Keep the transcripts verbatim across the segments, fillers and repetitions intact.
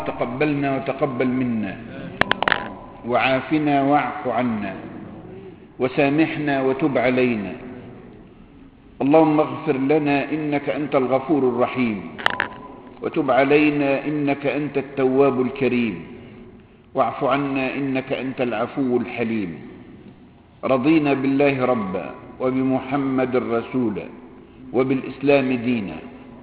تقبلنا وتقبل منا، وعافنا واعف عنا، وسامحنا وتب علينا. اللهم اغفر لنا إنك أنت الغفور الرحيم، وتب علينا إنك أنت التواب الكريم، واعف عنا إنك أنت العفو الحليم. رضينا بالله ربا، وبمحمد رسولا، وبالإسلام دينا.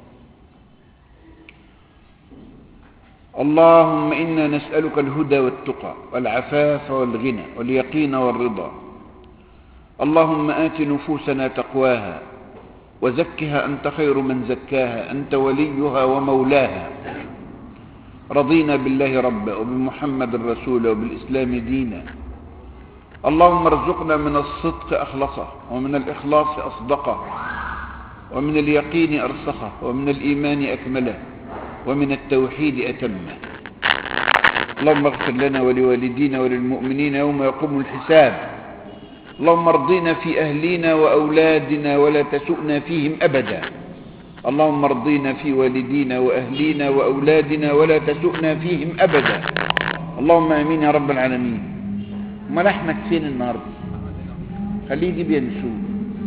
اللهم إنا نسألك الهدى والتقى والعفاف والغنى واليقين والرضا. اللهم آت نفوسنا تقواها وزكها أنت خير من زكاها، أنت وليها ومولاها. رضينا بالله ربا، وبمحمد رسولا، وبالإسلام دينا. اللهم ارزقنا من الصدق أخلصه، ومن الإخلاص أصدقه، ومن اليقين أرسخه، ومن الإيمان أكمله، ومن التوحيد أتمه. اللهم اغفر لنا ولوالدينا وللمؤمنين يوم يقوم الحساب. اللهم ارضنا في أهلنا وأولادنا ولا تسؤنا فيهم أبدا. اللهم ارضنا في والدينا وأهلينا وأولادنا ولا تسؤنا فيهم أبدا. اللهم آمين يا رب العالمين. امال احمد فين النهارده؟ خليه يجيب ينسون،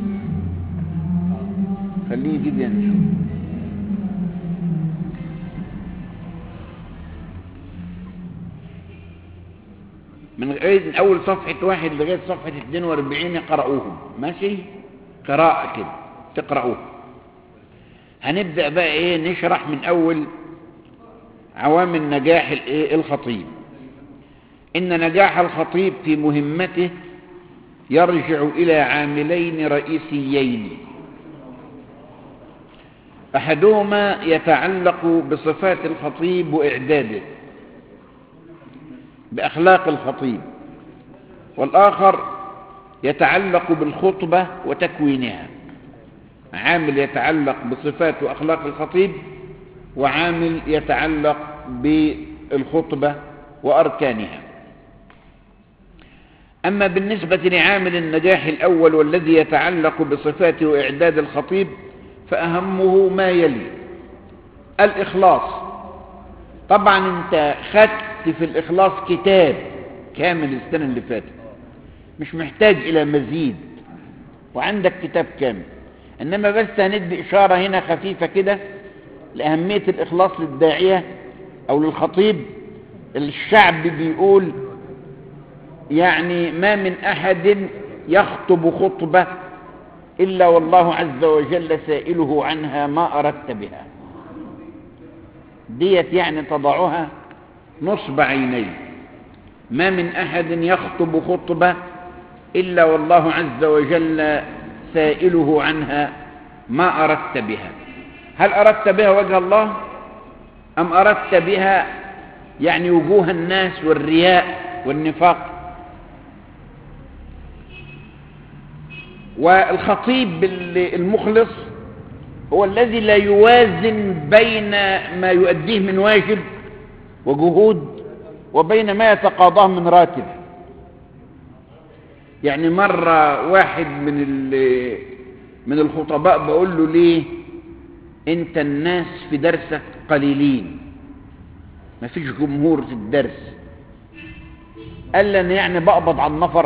خليه يجيب ينسون. من غير أول صفحة واحد لغاية صفحة اثنين وأربعين يقرأوهم، ماشي؟ قراءة كده تقرأوه. هنبدأ بقى إيه؟ نشرح من أول عوامل نجاح الإيه؟ الخطيب. إن نجاح الخطيب في مهمته يرجع إلى عاملين رئيسيين. أحدهما يتعلق بصفات الخطيب وإعداده، بأخلاق الخطيب، والآخر يتعلق بالخطبة وتكوينها. عامل يتعلق بصفات وأخلاق الخطيب، وعامل يتعلق بالخطبة وأركانها. أما بالنسبة لعامل النجاح الأول والذي يتعلق بصفات وإعداد الخطيب، فأهمه ما يلي: الإخلاص. طبعا أنت خدت في الإخلاص كتاب كامل السنة اللي فاتت، مش محتاج إلى مزيد، وعندك كتاب كامل. إنما بس هندي إشارة هنا خفيفة كده لأهمية الإخلاص للداعية أو للخطيب. الشعب بيقول يعني ما من أحد يخطب خطبة إلا والله عز وجل سائله عنها ما أردت بها. ديت يعني تضعها نصب عينيه. ما من أحد يخطب خطبة إلا والله عز وجل سائله عنها ما أردت بها. هل أردت بها وجه الله، أم أردت بها يعني وجوه الناس والرياء والنفاق؟ والخطيب المخلص هو الذي لا يوازن بين ما يؤديه من واجب وجهود وبين ما يتقاضاه من راتب. يعني مرة واحد من من الخطباء بقول له: ليه انت الناس في درسك قليلين، ما فيش جمهور في الدرس؟ قال لي: انا يعني بقبض على النفر،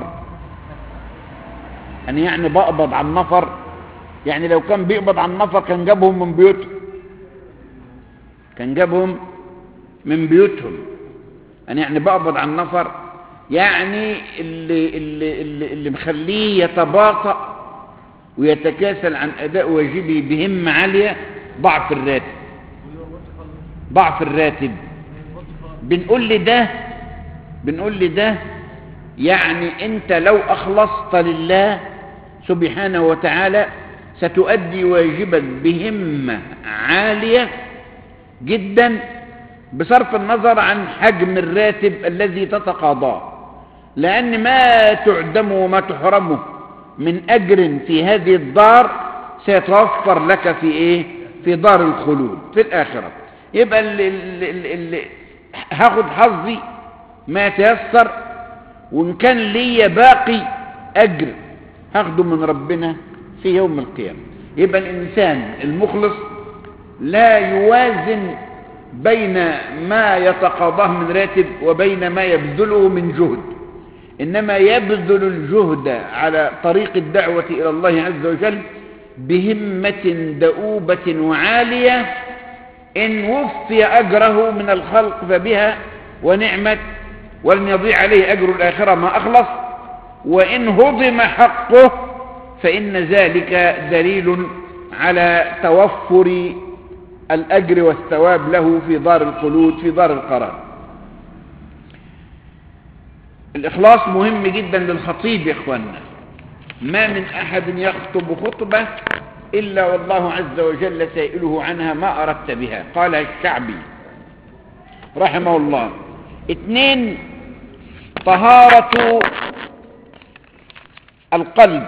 انا يعني بقبض على النفر. يعني لو كان بيقبض على النفر كان جابهم من بيوتهم، كان جابهم من بيوتهم. انا يعني بقبض على النفر، يعني اللي, اللي, اللي, اللي مخليه يتباطأ ويتكاسل عن أداء واجبه بهمة عالية ضعف الراتب. ضعف الراتب بنقول لي ده بنقول لي ده يعني أنت لو أخلصت لله سبحانه وتعالى ستؤدي واجبا بهمة عالية جدا بصرف النظر عن حجم الراتب الذي تتقاضاه، لأن ما تعدم وما تحرمه من أجر في هذه الدار سيتوفر لك في إيه؟ في دار الخلود في الآخرة. يبقى اللي اللي اللي هاخد حظي ما يتيسر، وإن كان لي باقي أجر هاخده من ربنا في يوم القيامة. يبقى الإنسان المخلص لا يوازن بين ما يتقاضاه من راتب وبين ما يبذله من جهد، إنما يبذل الجهد على طريق الدعوة إلى الله عز وجل بهمة دؤوبة وعالية، إن وفي أجره من الخلق فبها ونعمت، ولن يضيع عليه أجر الآخرة ما أخلص، وإن هضم حقه فإن ذلك دليل على توفر الأجر والثواب له في دار الخلود في دار القرار. الإخلاص مهم جدا للخطيب يا إخواننا. ما من أحد يخطب خطبة إلا والله عز وجل سائله عنها ما أردت بها. قال الشعبي رحمه الله. اثنين، طهارة القلب.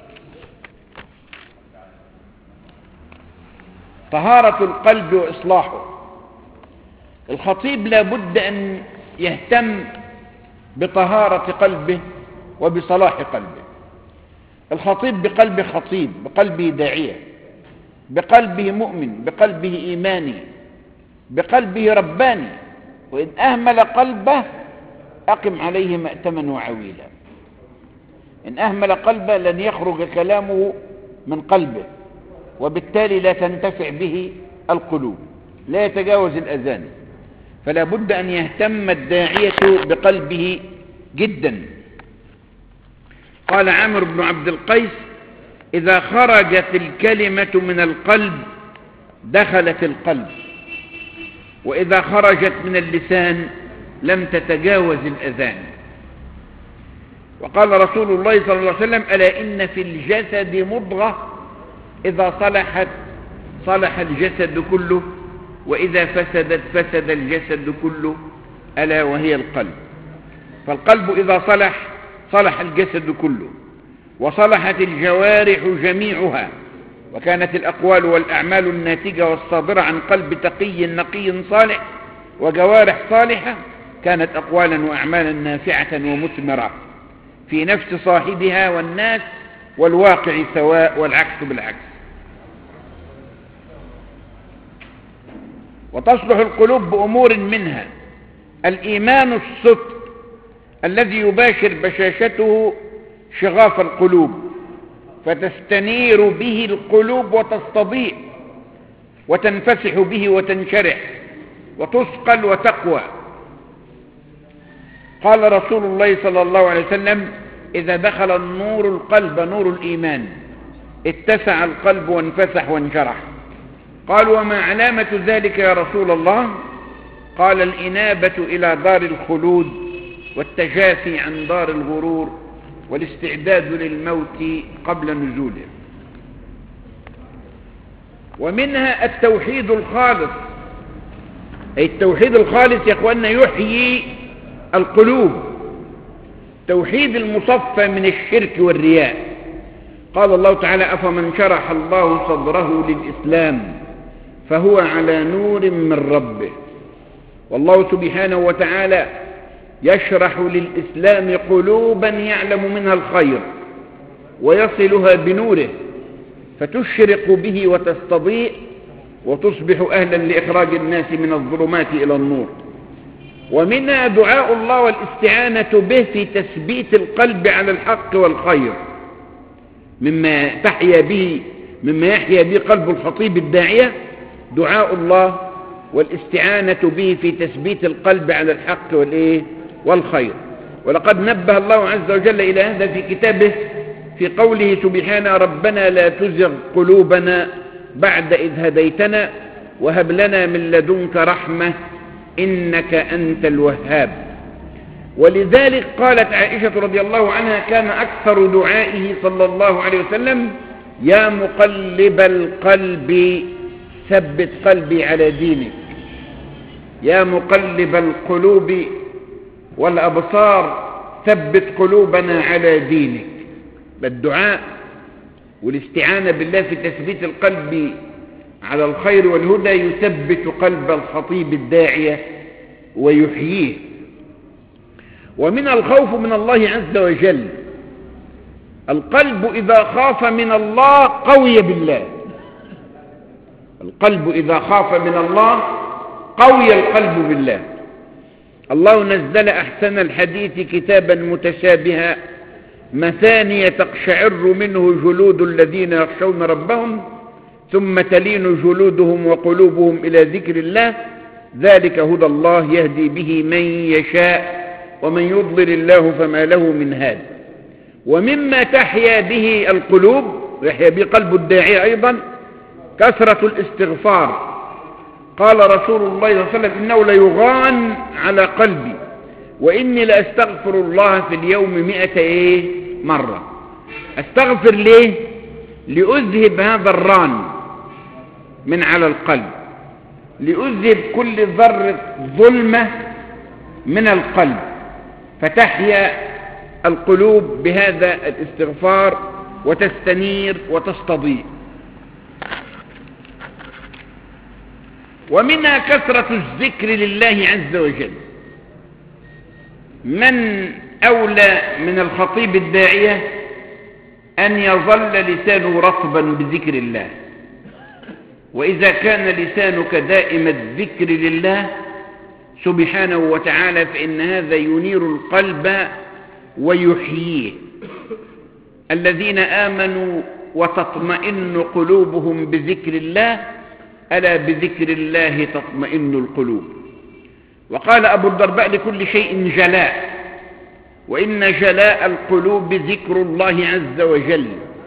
طهارة القلب وإصلاحه. الخطيب لا بد أن يهتم بطهارة قلبه وبصلاح قلبه. الخطيب بقلبه خطيب، بقلبه داعية، بقلبه مؤمن، بقلبه إيماني، بقلبه رباني. وإن أهمل قلبه أقم عليه مأتما وعويلا. إن أهمل قلبه لن يخرج كلامه من قلبه، وبالتالي لا تنتفع به القلوب، لا يتجاوز الأذان. فلا بد أن يهتم الداعية بقلبه جدا. قال عامر بن عبد القيس: إذا خرجت الكلمة من القلب دخلت القلب، وإذا خرجت من اللسان لم تتجاوز الأذان. وقال رسول الله صلى الله عليه وسلم: ألا إن في الجسد مضغة إذا صلحت صلح الجسد كله، وإذا فسدت فسد الجسد كله، ألا وهي القلب. فالقلب إذا صلح صلح الجسد كله، وصلحت الجوارح جميعها، وكانت الأقوال والأعمال الناتجة والصادرة عن قلب تقي نقي صالح وجوارح صالحة كانت أقوالا وأعمالا نافعة ومثمرة في نفس صاحبها والناس والواقع سواء، والعكس بالعكس. وتصلح القلوب بأمور منها: الإيمان الصدق الذي يباشر بشاشته شغاف القلوب، فتستنير به القلوب وتستضيء وتنفسح به وتنشرح وتثقل وتقوى. قال رسول الله صلى الله عليه وسلم: إذا دخل النور القلب، نور الإيمان، اتسع القلب وانفسح وانشرح. قال: وما علامة ذلك يا رسول الله؟ قال: الإنابة إلى دار الخلود، والتجافي عن دار الغرور، والاستعداد للموت قبل نزوله. ومنها التوحيد الخالص، أي التوحيد الخالص يا أخوانا يحيي القلوب، توحيد المصفى من الشرك والرياء. قال الله تعالى: أفمن شرح الله صدره للإسلام فهو على نور من ربه. والله سبحانه وتعالى يشرح للإسلام قلوبا يعلم منها الخير ويصلها بنوره، فتشرق به وتستضيء وتصبح أهلا لإخراج الناس من الظلمات إلى النور. ومنها دعاء الله والاستعانة به في تثبيت القلب على الحق والخير، مما تحيا به مما يحيا به قلب الخطيب الداعية دعاء الله والاستعانة به في تثبيت القلب على الحق والإيه والخير. ولقد نبه الله عز وجل إلى هذا في كتابه في قوله سبحانه: ربنا لا تزغ قلوبنا بعد إذ هديتنا وهب لنا من لدنك رحمة إنك أنت الوهاب. ولذلك قالت عائشة رضي الله عنها: كان أكثر دعائه صلى الله عليه وسلم: يا مقلب القلب ثبت قلبي على دينك. يا مقلب القلوب والأبصار ثبت قلوبنا على دينك. بالدعاء والاستعانة بالله في تثبيت القلب على الخير والهدى يثبت قلب الخطيب الداعية ويحييه. ومن الخوف من الله عز وجل: القلب إذا خاف من الله قوي بالله. القلب إذا خاف من الله قوي القلب بالله. الله نزل أحسن الحديث كتابا متشابها مثانية تقشعر منه جلود الذين يخشون ربهم ثم تلين جلودهم وقلوبهم إلى ذكر الله ذلك هدى الله يهدي به من يشاء ومن يضلل الله فما له من هاد. ومما تحيا به القلوب ويحيا به قلب الداعية أيضا كثرة الاستغفار. قال رسول الله صلى الله عليه وسلم إنه ليغان على قلبي وإني لأستغفر الله في اليوم مئة إيه مرة. أستغفر ليه؟ لأذهب هذا الران من على القلب، لأذهب كل ذرة ظلمة من القلب، فتحيا القلوب بهذا الاستغفار وتستنير وتستضيء. ومنها كثرة الذكر لله عز وجل. من أولى من الخطيب الداعية أن يظل لسانه رطبا بذكر الله؟ وإذا كان لسانك دائم الذكر لله سبحانه وتعالى فإن هذا ينير القلب ويحييه. الذين آمنوا وتطمئن قلوبهم بذكر الله ألا بذكر الله تطمئن القلوب. وقال أبو الدرداء لكل شيء جلاء وإن جلاء القلوب ذكر الله عز وجل.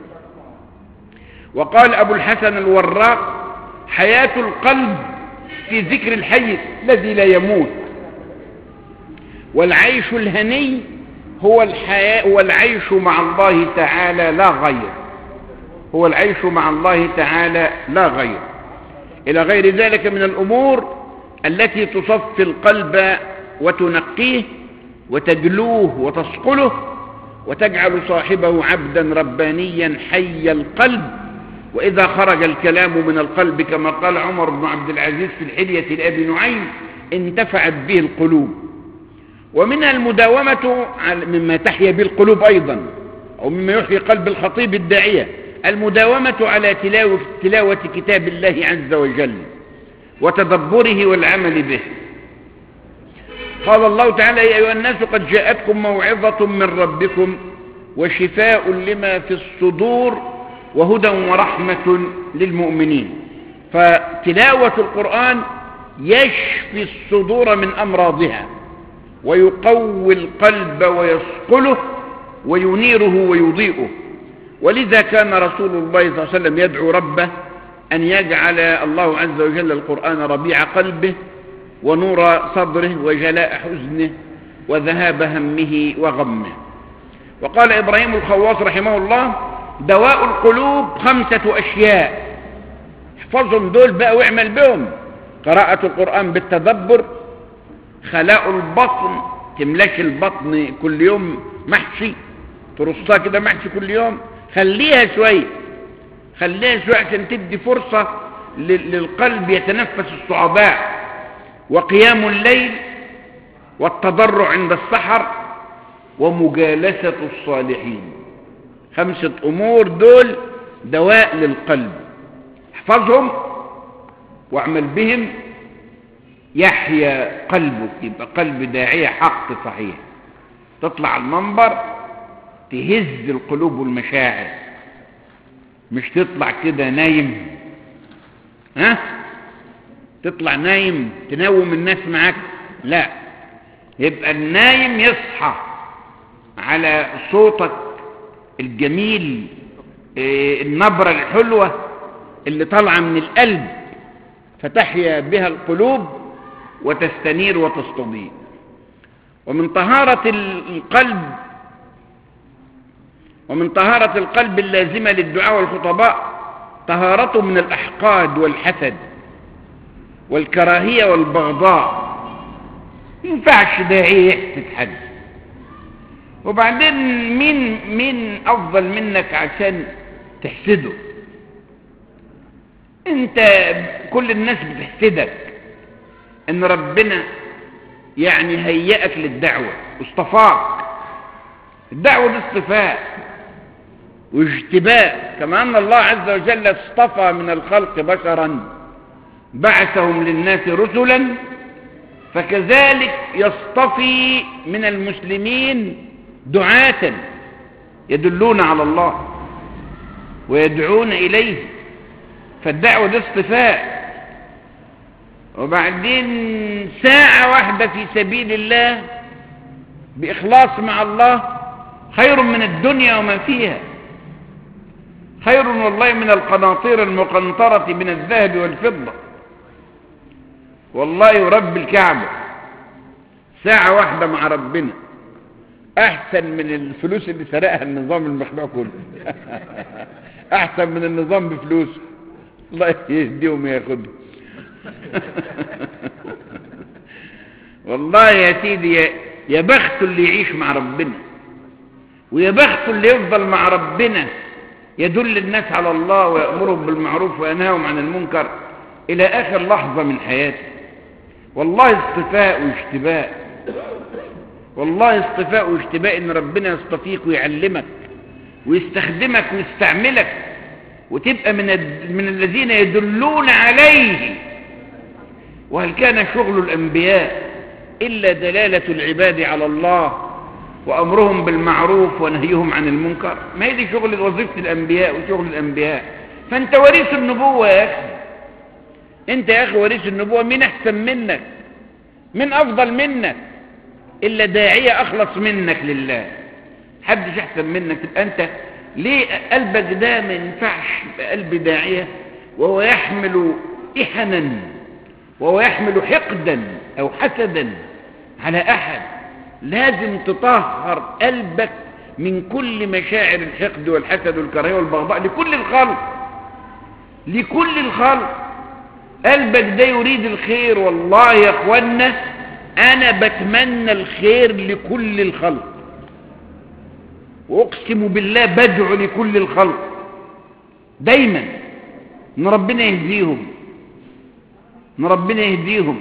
وقال أبو الحسن الوراق حياة القلب في ذكر الحي الذي لا يموت. والعيش الهني هو الحياة والعيش مع الله تعالى لا غير، هو العيش مع الله تعالى لا غير. إلى غير ذلك من الأمور التي تصفي القلب وتنقيه وتجلوه وتصقله وتجعل صاحبه عبدا ربانيا حي القلب. وإذا خرج الكلام من القلب كما قال عمر بن عبد العزيز في الحلية لأبي نعيم انتفعت به القلوب. ومنها المداومة مما تحيا به القلوب أيضا أو مما يحيي قلب الخطيب الداعية المداومة على تلاوة, تلاوة كتاب الله عز وجل وتدبره والعمل به. قال الله تعالى يا أيها الناس قد جاءتكم موعظة من ربكم وشفاء لما في الصدور وهدى ورحمة للمؤمنين. فتلاوة القرآن يشفي الصدور من أمراضها ويقوي القلب ويصقله وينيره ويضيئه. ولذا كان رسول الله صلى الله عليه وسلم يدعو ربه أن يجعل الله عز وجل القرآن ربيع قلبه ونور صدره وجلاء حزنه وذهاب همه وغمه. وقال إبراهيم الخواص رحمه الله دواء القلوب خمسة أشياء، احفظهم دول بقى واعمل بهم: قراءة القرآن بالتدبر، خلاء البطن، تملاش البطن كل يوم محشي، ترصها كده محشي كل يوم، خليها شوية خليها شوية عشان تدي فرصة للقلب يتنفس الصعباء. وقيام الليل والتضرع عند السحر ومجالسة الصالحين. خمسة أمور دول دواء للقلب، احفظهم واعمل بهم يحيا قلبك، يبقى قلب داعية حق صحيح. تطلع المنبر تهز القلوب والمشاعر، مش تطلع كده نايم، ها تطلع نايم تنوم الناس معاك، لا، يبقى النايم يصحى على صوتك الجميل، النبرة الحلوة اللي طالعة من القلب فتحيا بها القلوب وتستنير وتستضيء. ومن طهارة القلب ومن طهارة القلب اللازمة للدعاء والخطباء طهارته من الأحقاد والحسد والكراهية والبغضاء. ينفعش داعية يحسد حد. وبعدين مين مين أفضل منك عشان تحسده؟ انت كل الناس بتحسدك ان ربنا يعني هيئك للدعوة واصطفاك. الدعوة دي اصطفاء واجتباء، كما أن الله عز وجل اصطفى من الخلق بشرا بعثهم للناس رسلا، فكذلك يصطفي من المسلمين دعاة يدلون على الله ويدعون إليه، فالدعوة دي اصطفاء. وبعدين ساعة واحدة في سبيل الله بإخلاص مع الله خير من الدنيا وما فيها، خير والله من القناطير المقنطرة من الذهب والفضة. والله رب الكعبة ساعة واحدة مع ربنا أحسن من الفلوس اللي سرقها النظام المخلوع كله. أحسن من النظام بفلوس، الله يهديهم ياخدهم. والله يا سيدي يا بخت اللي يعيش مع ربنا، ويا بخت اللي يفضل مع ربنا يدل الناس على الله ويأمرهم بالمعروف وينهاهم عن المنكر إلى آخر لحظة من حياته. والله اصطفاء واشتباء، والله اصطفاء واشتباء، إن ربنا يصطفيك ويعلمك ويستخدمك ويستعملك وتبقى من من الذين يدلون عليه. وهل كان شغل الأنبياء إلا دلالة العباد على الله وأمرهم بالمعروف ونهيهم عن المنكر؟ ما هي دي شغل وظيفة الأنبياء وشغل الأنبياء. فأنت وريث النبوة يا أخي، أنت يا أخي وريث النبوة. مين أحسن منك؟ مين أفضل منك؟ إلا داعية أخلص منك لله، حدش أحسن منك. تبقى أنت ليه قلبك ده ما ينفعش قلب داعية وهو يحمل إحنا وهو يحمل حقدا أو حسدا على أحد؟ لازم تطهر قلبك من كل مشاعر الحقد والحسد والكراهية والبغضاء لكل الخلق، لكل الخلق. قلبك ده يريد الخير. والله يا اخوانا انا بتمنى الخير لكل الخلق، واقسم بالله بدعو لكل الخلق دايما ان ربنا يهديهم، ان ربنا يهديهم.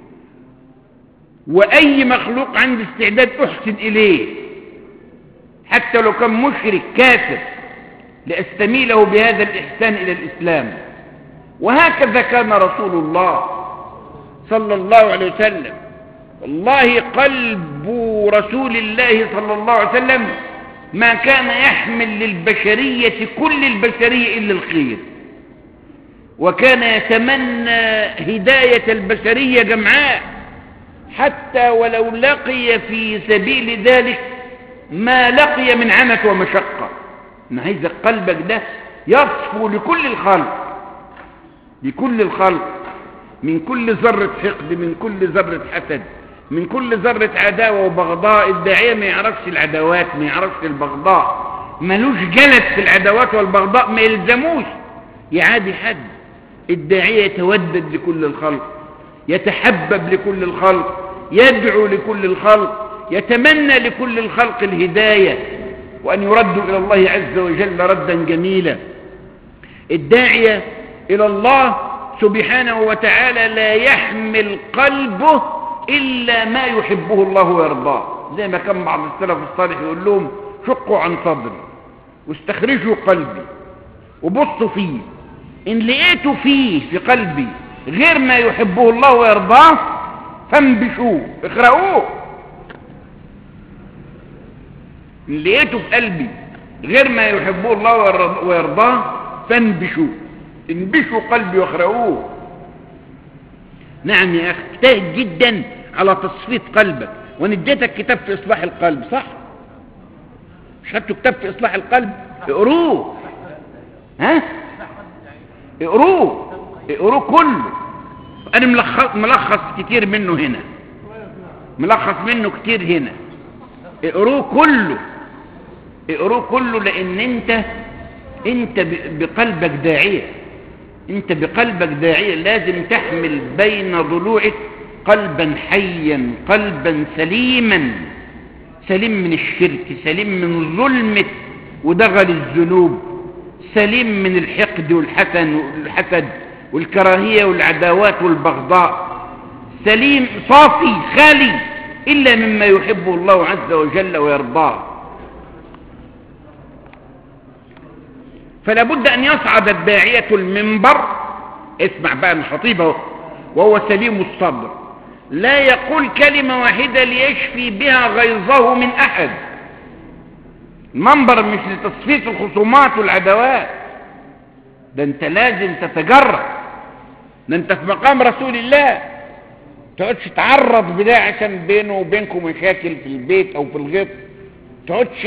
واي مخلوق عندي استعداد احسن اليه حتى لو كان مشرك كافر لاستميله بهذا الاحسان الى الاسلام. وهكذا كان رسول الله صلى الله عليه وسلم. والله قلب رسول الله صلى الله عليه وسلم ما كان يحمل للبشرية كل البشرية إلا الخير، وكان يتمنى هداية البشرية جمعاء، حتى ولو لقي في سبيل ذلك ما لقي من عنة ومشقة. أنا عايز قلبك ده يصفو لكل الخلق، لكل الخلق، من كل ذرة حقد، من كل ذرة حسد، من كل ذرة عداوة وبغضاء. الداعية ما يعرفش العداوات، ما يعرفش البغضاء، ملوش جلد في العداوات والبغضاء، ما يلزموش يعادي حد. الداعية يتودد لكل الخلق، يتحبب لكل الخلق، يدعو لكل الخلق، يتمنى لكل الخلق الهداية وأن يردوا إلى الله عز وجل ردا جميلا. الداعية إلى الله سبحانه وتعالى لا يحمل قلبه إلا ما يحبه الله ويرضاه، زي ما كان بعض السلف الصالح يقول لهم شقوا عن صدري واستخرجوا قلبي وبصوا فيه، إن لقيتوا فيه في قلبي غير ما يحبه الله ويرضاه فانبشوه، اخرقوه. إن لقيتوا في قلبي غير ما يحبه الله ويرضاه فانبشوه، انبشوا قلبي واخرقوه. نعم يا أخي، اجتهد جدا على تصفية قلبك. وانا اديتك كتاب في إصلاح القلب، صح؟ مش خدتوا كتاب في إصلاح القلب؟ اقروه، ها؟ اقروه، اقروه كله. انا ملخص, ملخص كتير منه هنا، ملخص منه كتير هنا. اقروه كله، اقروه كله، لان انت انت بقلبك داعية، انت بقلبك داعية. لازم تحمل بين ضلوعك قلبا حيا، قلبا سليما، سليم من الشرك، سليم من ظلمة ودغل الذنوب، سليم من الحقد والحسن والحسد والكراهية والعداوات والبغضاء، سليم صافي خالي إلا مما يحبه الله عز وجل ويرضاه. فلا بد أن يصعد الداعية المنبر. اسمع بقى الخطيب اهو، وهو سليم الصدر لا يقول كلمة واحدة ليشفي بها غيظه من أحد. المنبر مش لتصفية الخصومات والعداوات، ده انت لازم تتجرأ، ده انت في مقام رسول الله، تقعدش تعرض بده عشان بينه وبينكم مشاكل في البيت او في الغيط، تقعدش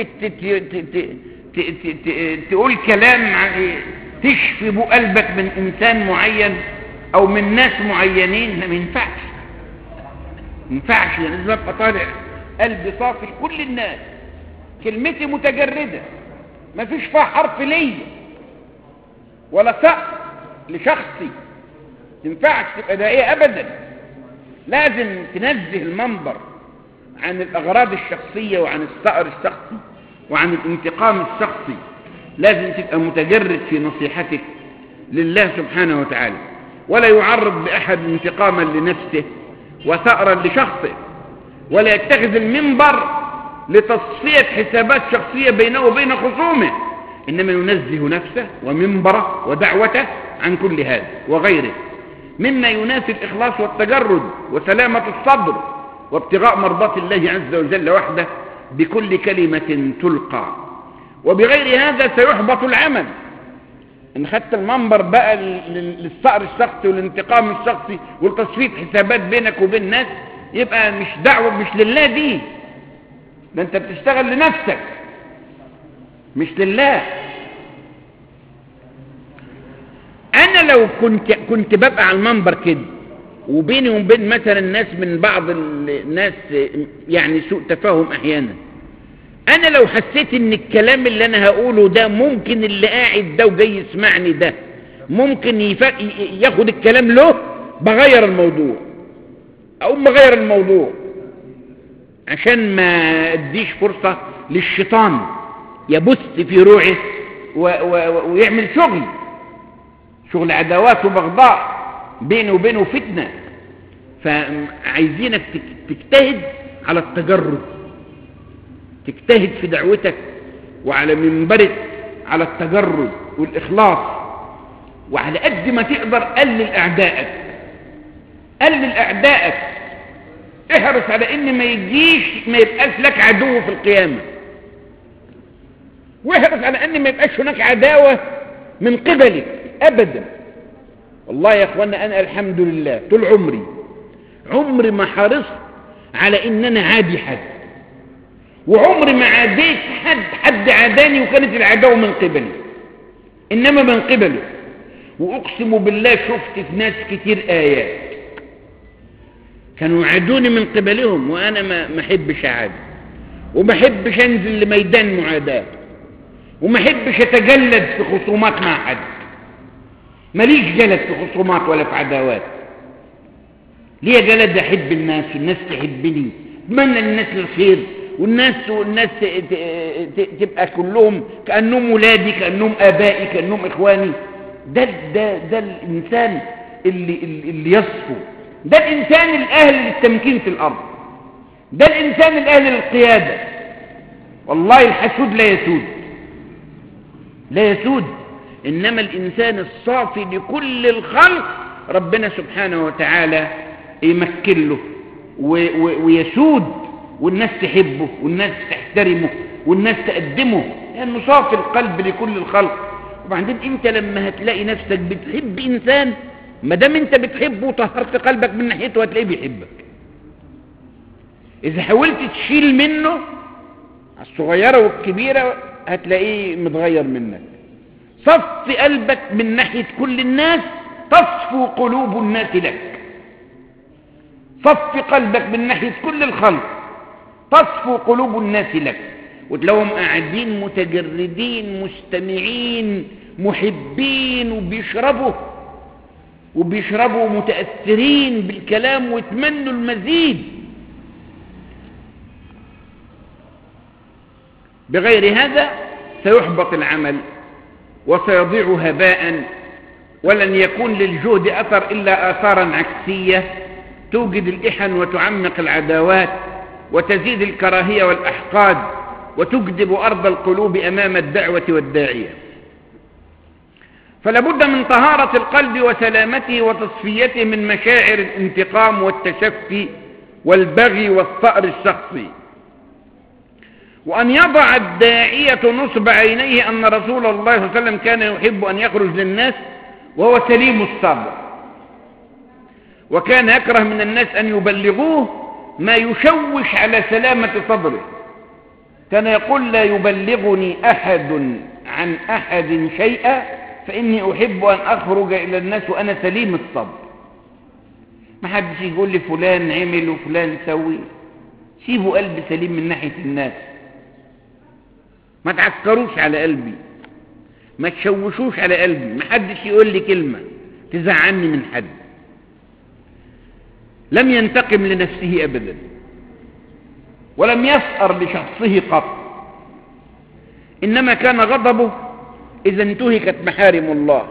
تقول كلام تشفي بو قلبك من انسان معين او من ناس معينين. ما ينفعش، ما ينفعش. لازم ابقى طالع قلبي صافي لكل الناس، كلمتي متجردة ما فيش فيها حرف ليا ولا سقف لشخصي، ما ينفعش تبقى دقيقة ابدا. لازم تنزه المنبر عن الاغراض الشخصية وعن الثأر الشخصي وعن الانتقام الشخصي. لازم تبقى متجرد في نصيحتك لله سبحانه وتعالى، ولا يعرض بأحد انتقاما لنفسه وثأرا لشخصه، ولا يتخذ المنبر لتصفية حسابات شخصية بينه وبين خصومه، إنما ينزه نفسه ومنبره ودعوته عن كل هذا وغيره مما ينافي الإخلاص والتجرد وسلامة الصدر وابتغاء مرضات الله عز وجل وحده بكل كلمة تلقى. وبغير هذا سيحبط العمل. إن خدت المنبر بقى للثأر الشخصي والانتقام الشخصي والتصفية حسابات بينك وبين الناس، يبقى مش دعوة، مش لله دي، ده انت بتشتغل لنفسك مش لله. انا لو كنت كنت ببقى على المنبر كده وبيني وبين مثلا الناس من بعض الناس يعني سوء تفاهم احيانا، انا لو حسيت ان الكلام اللي انا هقوله ده ممكن اللي قاعد ده وجاي يسمعني ده ممكن يفق... ياخد الكلام له، بغير الموضوع او بغير الموضوع عشان ما اديش فرصة للشيطان يبث في روعه و... و... ويعمل شغل شغل عداوات وبغضاء بينه وبينه فتنة. فعايزينك تجتهد على التجرد، تجتهد في دعوتك وعلى منبرك على التجرد والإخلاص، وعلى قد ما تقدر قلل أعدائك، قلل أعدائك، احرص على ان ما يجيش ما يبقاش لك عدو في القيامة، واحرص على ان ما يبقاش هناك عداوة من قبلك ابدا. والله يا اخوانا انا الحمد لله طول عمري عمري ما حرصت على ان انا عادي حد، وعمري ما عاديت حد حد عاداني وكانت العداوة من قبلي انما من قبله. واقسم بالله شفت في ناس كتير ايات كانوا يعادوني من قبلهم وانا ما ما احبش اعادي، وما احبش انزل لميدان معاداة، وما احبش اتجلد في خصومات مع حد، ماليش جلد في خصومات ولا في عداوات. ليه جلد؟ احب الناس والناس تحبني، اتمنى للناس الخير، والناس والناس تبقى كلهم كانهم ولادي كانهم ابائي كانهم اخواني. ده ده ده الانسان اللي اللي يصفو، ده الانسان الاهل للتمكين في الارض، ده الانسان الاهل للقياده. والله الحسود لا يسود لا يسود انما الانسان الصافي لكل الخلق ربنا سبحانه وتعالى يمكن له ويسود، والناس تحبه والناس تحترمه والناس تقدمه لانه يعني صافي القلب لكل الخلق. وبعدين انت لما هتلاقي نفسك بتحب انسان، ما دام انت بتحبه وطهرت قلبك من ناحيته هتلاقيه بيحبك. اذا حاولت تشيل منه الصغيره والكبيره هتلاقيه متغير منك. صف قلبك من ناحيه كل الناس تصفو قلوب الناس لك. صف قلبك من ناحيه كل الخلق تصفو قلوب الناس لك، وتلاقيهم قاعدين متجردين مستمعين محبين وبيشربوا وبيشربوا متأثرين بالكلام ويتمنوا المزيد. بغير هذا سيحبط العمل وسيضيع هباء، ولن يكون للجهد أثر إلا آثارا عكسية توجد الإحن وتعمق العداوات وتزيد الكراهية والأحقاد وتجدب أرض القلوب أمام الدعوة والداعية. فلا بد من طهارة القلب وسلامته وتصفيته من مشاعر الانتقام والتشفي والبغي والثأر الشخصي، وأن يضع الداعية نصب عينيه أن رسول الله صلى الله عليه وسلم كان يحب أن يخرج للناس وهو سليم الصدر، وكان يكره من الناس أن يبلغوه ما يشوش على سلامة صدره. كان يقول: لا يبلغني أحد عن أحد شيئا فإني أحب أن أخرج إلى الناس وأنا سليم الصدر. ما حدش يقول لي فلان عمل وفلان سوي، سيبوا قلبي سليم من ناحية الناس، ما تعكروش على قلبي، ما تشوشوش على قلبي، ما حدش يقول لي كلمة تزعلني من حد. لم ينتقم لنفسه أبدا، ولم يثأر لشخصه قط، إنما كان غضبه إذا انتهكت محارم الله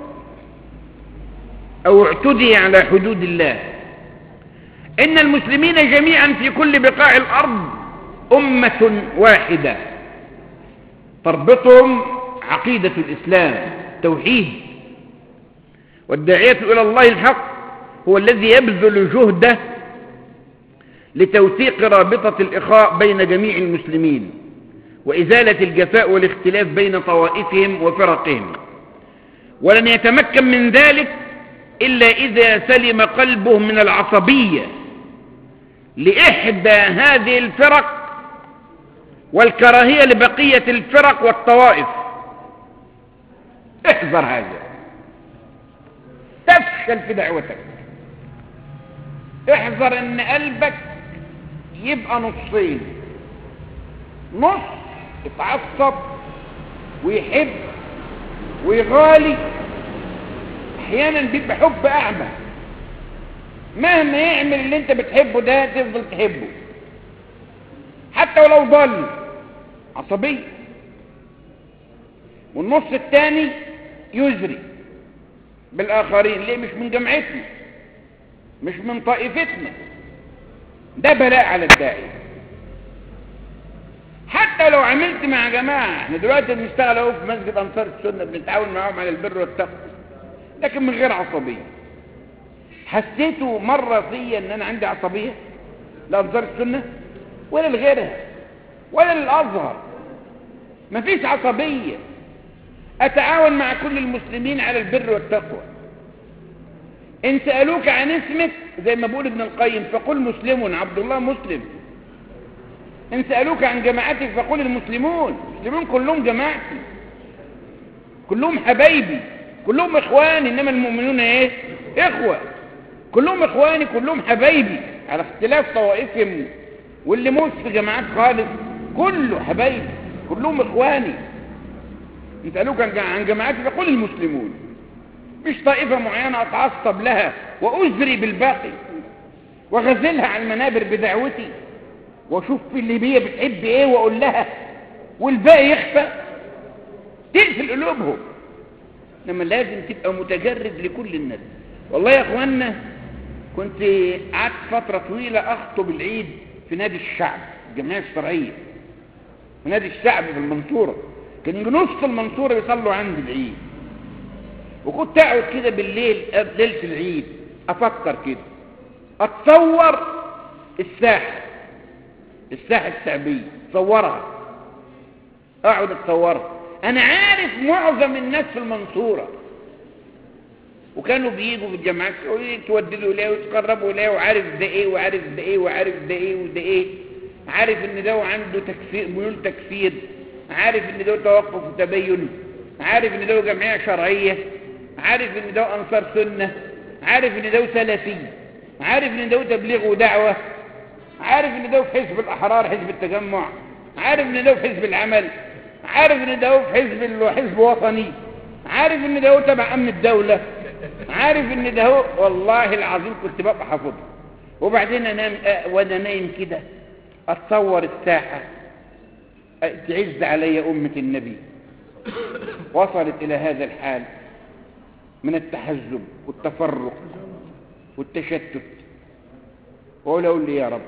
أو اعتدي على حدود الله. إن المسلمين جميعا في كل بقاع الأرض أمة واحدة تربطهم عقيدة الإسلام توحيد، والداعية إلى الله الحق هو الذي يبذل جهده لتوثيق رابطة الإخاء بين جميع المسلمين وإزالة الجفاء والاختلاف بين طوائفهم وفرقهم، ولن يتمكن من ذلك إلا إذا سلم قلبه من العصبية لإحدى هذه الفرق والكراهية لبقية الفرق والطوائف. احذر هذا، تفشل في دعوتك. احذر ان قلبك يبقى نصين، نص يتعصب ويحب ويغالي، احيانا بيبقى حب اعمى، مهما يعمل اللي انت بتحبه ده تفضل تحبه حتى ولو ضل، عصبي. والنص الثاني يزري بالاخرين، ليه؟ مش من جمعتنا، مش من طائفتنا. ده بلاء على الداعي. حتى لو عملت مع جماعة، احنا دلوقتي بنشتغل اهو في مسجد انصار السنة، بنتعاون معاهم على البر والتقوى، لكن من غير عصبية. حسيتوا مرة فيا ان انا عندي عصبية لانصار السنة ولا لغيرها ولا للازهر؟ مفيش عصبية. اتعاون مع كل المسلمين على البر والتقوى. ان سألوك عن اسمك زي ما بقول ابن القيم فقل مسلم، عبد الله مسلم. ان سألوك عن جماعتك فقل المسلمون، المسلمون كلهم جماعتي، كلهم حبايبي، كلهم اخواني، انما المؤمنون ايه؟ اخوة. كلهم اخواني، كلهم حبايبي، على اختلاف طوائفهم، واللي موت في جماعات خالص كله حبايبي، كلهم اخواني. ان سألوك عن جماعتك فقل المسلمون، مش طائفة معينة اتعصب لها وأزري بالباقي وغزلها على المنابر بدعوتي واشوف في اللي بيه بتحب ايه واقول لها والباقي يخفى، تقفل قلوبهم. لما لازم تبقى متجرد لكل الناس. والله يا اخوانا كنت قعدت فترة طويلة اخطب العيد في نادي الشعب، الجمعية الشرعية في نادي الشعب في المنصورة. كان نص المنصورة بيصلوا عندي العيد، وكنت اقعد كده بالليل ليلة العيد افكر كده، اتصور الساحة الساحة الشعبية، تصورها، اقعد اتصورها. انا عارف معظم الناس في المنصورة، وكانوا بييجوا في الجامعات يتوددوا اليه ويتقربوا اليه، وعارف ده ايه وعارف ده ايه وعارف ده ايه وده ايه، عارف ان ده عنده تكفير، ميول تكفير، عارف ان ده توقف وتبين، عارف ان ده جمعية شرعية، عارف ان ده انصار سنة، عارف ان ده سلفي، عارف ان ده تبليغ ودعوة، عارف ان ده في حزب الاحرار، حزب التجمع، عارف ان ده في حزب العمل، عارف ان ده في حزب حزب وطني، عارف ان ده تبع امن الدولة، عارف ان ده والله العظيم كنت ببقى حافظه. وبعدين انام وانا نايم كده اتصور الساحة، تعز علي امة النبي وصلت الى هذا الحال من التحزب والتفرق والتشتت، واقول اقول لي يا رب،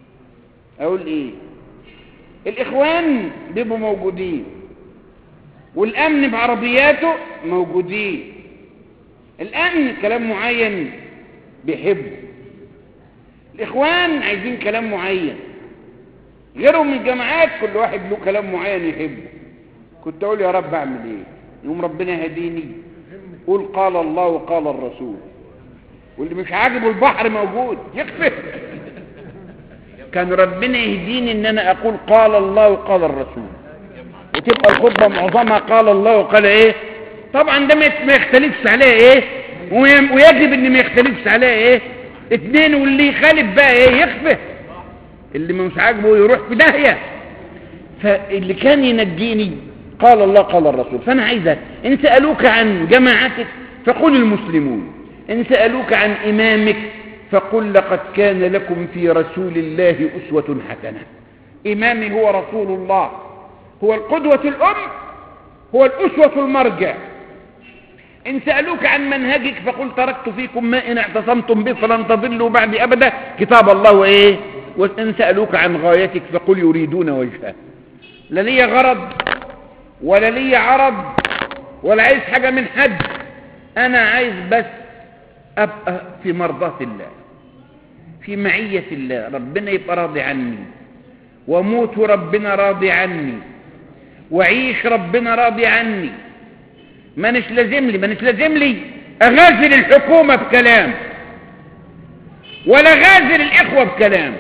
اقول ايه؟ الاخوان بيبقوا موجودين والأمن بعربياته موجودين. الأمن كلام معين بيحبه، الإخوان عايزين كلام معين، غيرهم من الجماعات كل واحد له كلام معين يحبه. كنت أقول يا رب أعمل إيه؟ يوم ربنا يهديني قول قال الله وقال الرسول، واللي مش عاجبه البحر موجود يكفي. كان ربنا يهديني ان انا اقول قال الله وقال الرسول، وتبقى الخطبه معظمها قال الله وقال ايه. طبعا ده ما يختلفش عليه ايه، ويجب ان ما يختلفش عليه ايه اتنين، واللي يخالف بقى ايه يخفه، اللي مش عاجبه يروح في داهيه. فاللي كان ينجيني قال الله قال الرسول. فانا عايزه ان سالوك عن جماعتك فقل المسلمون، ان سالوك عن امامك فقل لقد كان لكم في رسول الله أسوة حسنة. إمامي هو رسول الله، هو القدوة الأم، هو الأسوة المرجع. إن سألوك عن منهجك فقل تركت فيكم ما إن اعتصمتم به فلن تضلوا بعد أبدا كتاب الله وإيه. وإن سألوك عن غايتك فقل يريدون وجهه. لا لي غرض ولا لي عرض ولا عايز حاجة من حد، أنا عايز بس أبقى في مرضاة الله، في معية الله، ربنا يبقى راضي عني، وموت ربنا راضي عني، وعيش ربنا راضي عني. ما نش لازم لي ما نش لازم لي أغازل الحكومة بكلام، ولا غازل الإخوة بكلام.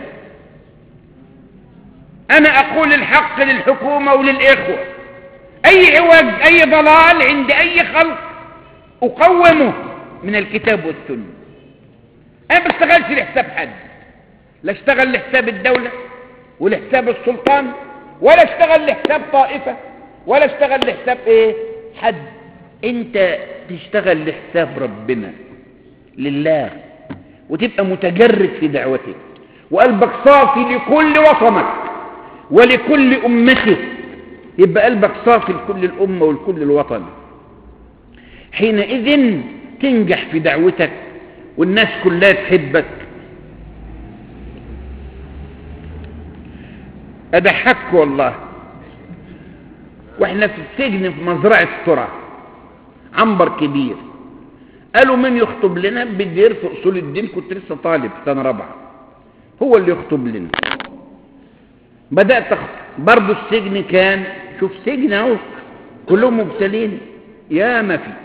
أنا أقول الحق للحكومة وللإخوة. أي عوج أي ضلال عند أي خلق أقومه من الكتاب والسنة. أنا ما بشتغلش لحساب حد، لا اشتغل لحساب الدولة ولا حساب السلطان، ولا اشتغل لحساب طائفة، ولا اشتغل لحساب ايه حد. انت تشتغل لحساب ربنا لله، وتبقى متجرد في دعوتك، وقلبك صافي لكل وطنك ولكل أمتك. يبقى قلبك صافي لكل الأمة ولكل الوطن. حينئذ تنجح في دعوتك والناس كلها تحبك. أضحك والله، واحنا في السجن في مزرعة ترى عنبر كبير، قالوا من يخطب لنا بالدير في أصول الدين. كنت لسه طالب سنة رابعة، هو اللي يخطب لنا. بدأت أخطب برضو. السجن كان شوف سجن اهو كلهم مبتلين، يا ما في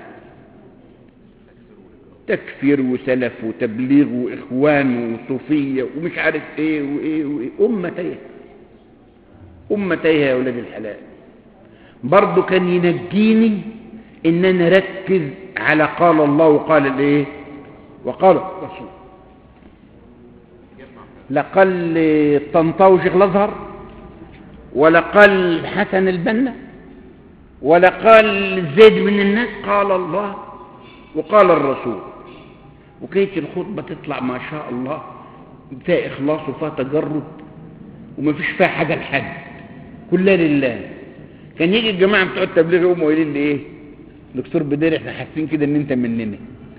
تكفير وسلف وتبليغ وإخوان وصوفية ومش عارف ايه وايه وايه. أمة تايهة، أمة تايهة يا ولاد الحلال. برضو كان ينجيني ان انا اركز على قال الله وقال الايه وقال الرسول. لا قال طنطاوي شيخ الازهر، ولا قال حسن البنا، ولا قال زيد من الناس، قال الله وقال الرسول. وكيت الخطبة تطلع ما شاء الله فيها إخلاص وفيها تجرد وما فيش فيها حاجة لحد، كلها لله. كان يجي الجماعة بتوع التبليغ يقوموا قايلين لي إيه، دكتور بدير إحنا حاسين كده إن أنت مننا.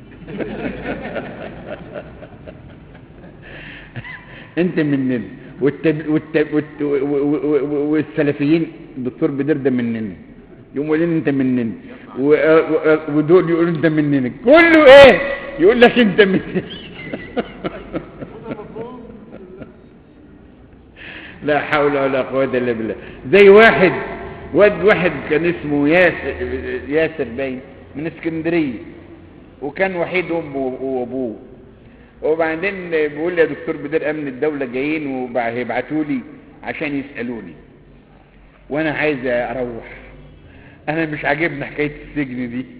أنت مننا، والتب... والتب... والت... والسلفيين الدكتور بدير ده مننا، يقوموا قايلين أنت مننا، و... و... ودول يقولوا أنت مننا، كله إيه يقول لك أنت مننا. لا حول ولا قوة إلا بالله. زي واحد واد واحد كان اسمه ياسر ياسر باين من اسكندرية، وكان وحيد أمه وأبوه. وبعدين بيقول لي يا دكتور بدير أمن الدولة جايين وهيبعتوا لي عشان يسألوني، وأنا عايز أروح، أنا مش عاجبني حكاية السجن دي.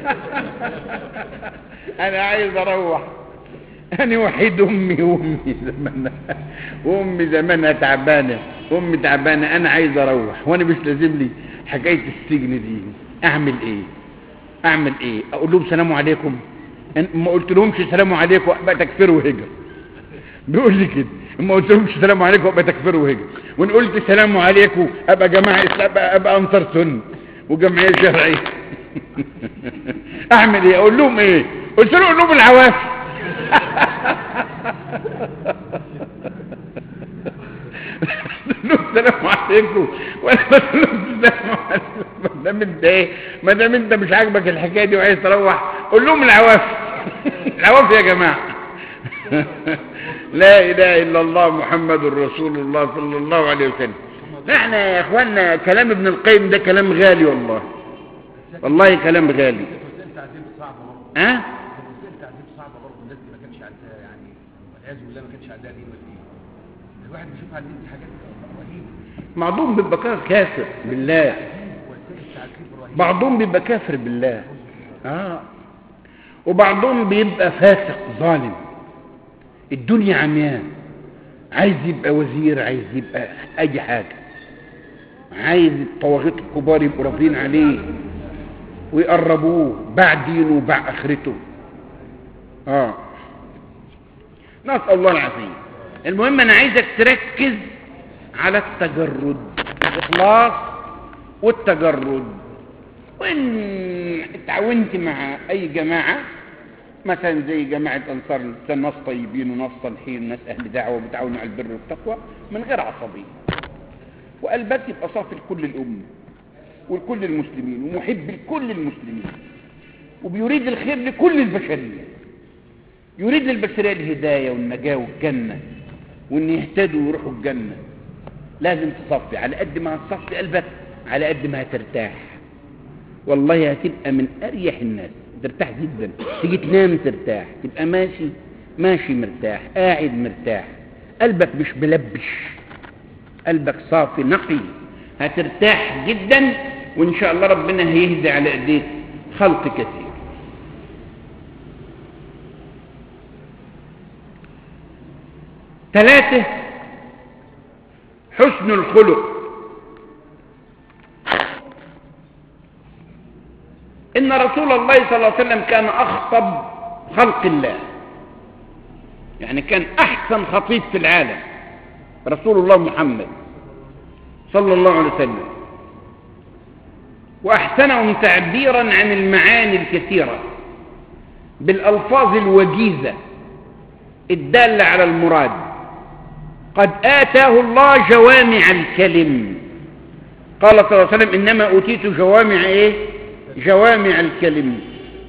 أنا عايز أروح، أنا وحيد أمي وأمي زمانها وأمي زمانها تعبانة، أمي تعبانة، أنا عايز أروح وأنا مش لازم لي حكاية السجن دي. أعمل إيه؟ أعمل إيه؟ أقول لهم سلام عليكم؟ ما قلت لهمش سلام عليكم أبقى تكفير وهجر. بيقول لي كده، ما قلت لهمش سلام عليكم أبقى تكفير وهجر، وإن قلت سلام عليكم أبقى جماعة إسلام، أبقى أنصار سنة وجمعية شرعية. أعمل إيه؟ أقول لهم إيه؟ قلت لهم قلوب العواف. السلام عليكم ولا السلام عليكم. ده من ده ايه؟ ما دام انت مش عاجبك الحكايه دي وعايز تروح قول لهم العوافي. العوافي يا جماعه. لا اله الا الله محمد رسول الله صلى الله عليه وسلم. احنا يا اخوانا كلام ابن القيم ده كلام غالي والله، والله كلام غالي. ها؟ أه؟ التعذيب صعبه برضه، الناس دي ما كانش عندها يعني والعياذ بالله ما كانش عندها دين ولا دين. الواحد بيشوف على النت دي حاجات رهيبه. بعضهم بيبقى كافر بالله، بعضهم بيبقى كافر بالله، اه وبعضهم بيبقى فاسق ظالم. الدنيا عميان، عايز يبقى وزير، عايز يبقى اي حاجه، عايز الطواغيت الكبار يبقوا راضيين عليه ويقربوه باع دينه وباع اخرته. اه نسال الله العافيه. المهم انا عايزك تركز على التجرد، الاخلاص والتجرد. وان اتعاونت مع اي جماعه مثلا زي جماعه انصار الاسلام، ناس طيبين وناس صالحين وناس اهل دعوه وبتعاونوا على البر والتقوى من غير عصبيه، وقلبك يبقى صافي لكل الامه ولكل المسلمين ومحب لكل المسلمين وبيريد الخير لكل البشريه، يريد للبشريه الهدايه والنجاه والجنه وان يهتدوا ويروحوا الجنه. لازم تصفي، على قد ما هتصفي قلبك على قد ما هترتاح. والله هتبقى من اريح الناس، ترتاح جدا، تيجي تنام ترتاح، تبقى ماشي ماشي مرتاح، قاعد مرتاح، قلبك مش ملبش، قلبك صافي نقي، هترتاح جدا. وان شاء الله ربنا هيهدي على ايديك خلق كثير. ثلاثة، حسن الخلق. إن رسول الله صلى الله عليه وسلم كان أخطب خلق الله، يعني كان أحسن خطيب في العالم رسول الله محمد صلى الله عليه وسلم، وأحسنهم تعبيرا عن المعاني الكثيرة بالألفاظ الوجيزة الدالة على المراد. قد آتاه الله جوامع الكلم، قال صلى الله عليه وسلم إنما أوتيت جوامع إيه؟ جوامع الكلم.